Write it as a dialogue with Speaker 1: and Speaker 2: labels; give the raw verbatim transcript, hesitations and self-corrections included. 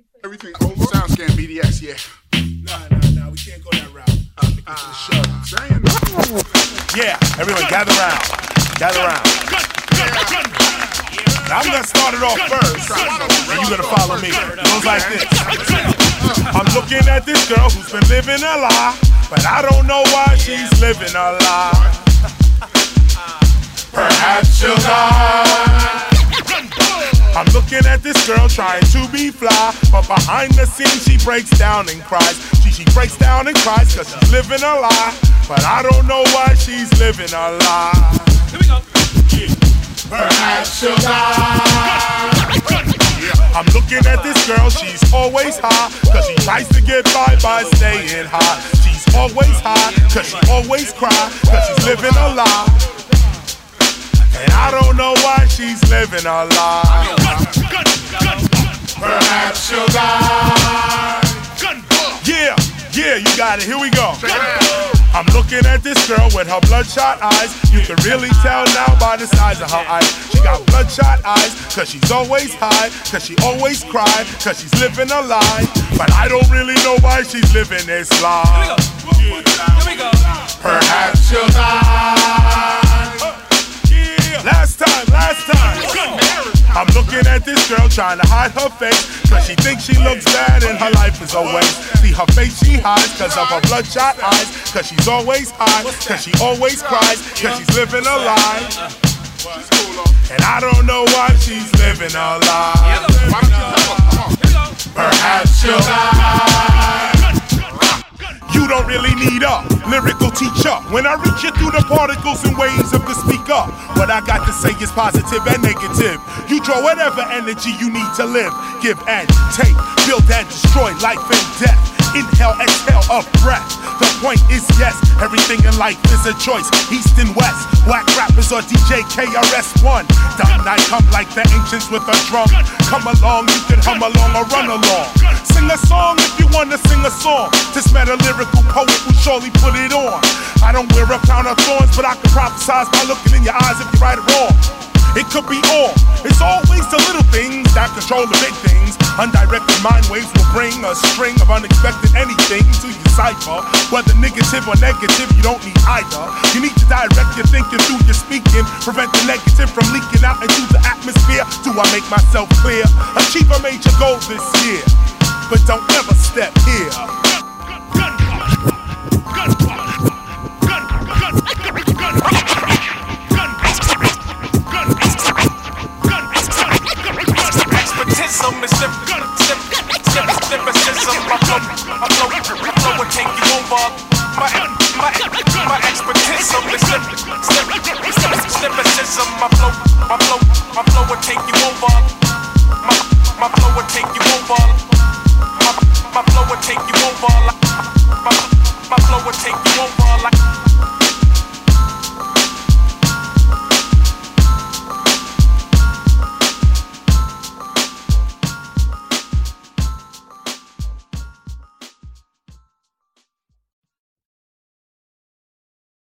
Speaker 1: Everything over. SoundScan B D X, yeah.
Speaker 2: Nah, nah, nah, we can't go that route.
Speaker 1: Uh, uh, show. I'm saying.
Speaker 2: Yeah, everyone gather round. Gather round. Now I'm gonna start it off first, and you're gonna follow me. It goes like this. I'm looking at this girl who's been living a lie, but I don't know why she's living a lie. Perhaps she'll die. I'm looking at this girl trying to be fly, but behind the scenes she breaks down and cries. She, she breaks down and cries cause she's living a lie, but I don't know why she's living a lie. Here we go. Yeah. Perhaps she'll die. I'm looking at this girl, she's always high, cause she tries to get by by staying high. She's always high, cause she always cry, cause she's living a lie. And I don't know why she's living a lie. Perhaps she'll die. Yeah, yeah, you got it, here we go. I'm looking at this girl with her bloodshot eyes. You can really tell now by the size of her eyes. She got bloodshot eyes, cause she's always high, cause she always cry, cause she's living a lie. But I don't really know why she's living this lie. Here we go. Here we go. Perhaps she'll die. Last time, last time. I'm looking at this girl trying to hide her face, cause she thinks she looks bad and her life is a waste. See her face she hides cause of her bloodshot eyes, cause she's always high, cause she always cries, cause she's living a lie. And I don't know why she's living a lie. Perhaps she'll die. You don't really need a lyrical teacher when I reach you through the particles and waves of the speaker. What I got to say is positive and negative. You draw whatever energy you need to live. Give and take, build and destroy life and death. Inhale, exhale of breath. The point is yes, everything in life is a choice. East and west, whack rappers or D J K R S One. Dumb night come like the ancients with a drum. Come along, you can hum along or run along. Sing a song if you wanna sing a song. This meta lyrical poet will surely put it on. I don't wear a crown of thorns, but I can prophesize by looking in your eyes if you're right or wrong. It could be all. It's always the little things that control the big things. Undirected mind waves will bring a string of unexpected anything to your cipher. Whether negative or negative, you don't need either. You need to direct your thinking through your speaking. Prevent the negative from leaking out into the atmosphere. Do I make myself clear? Achieve a major goal this year, but don't ever step here.
Speaker 3: Expertism is slip, slip, slip, lyricism. My flow, my flow, my flow will take you over. My, my, my expertism is slip, slip, slip, lyricism. My flow, my flow, my flow will take you over.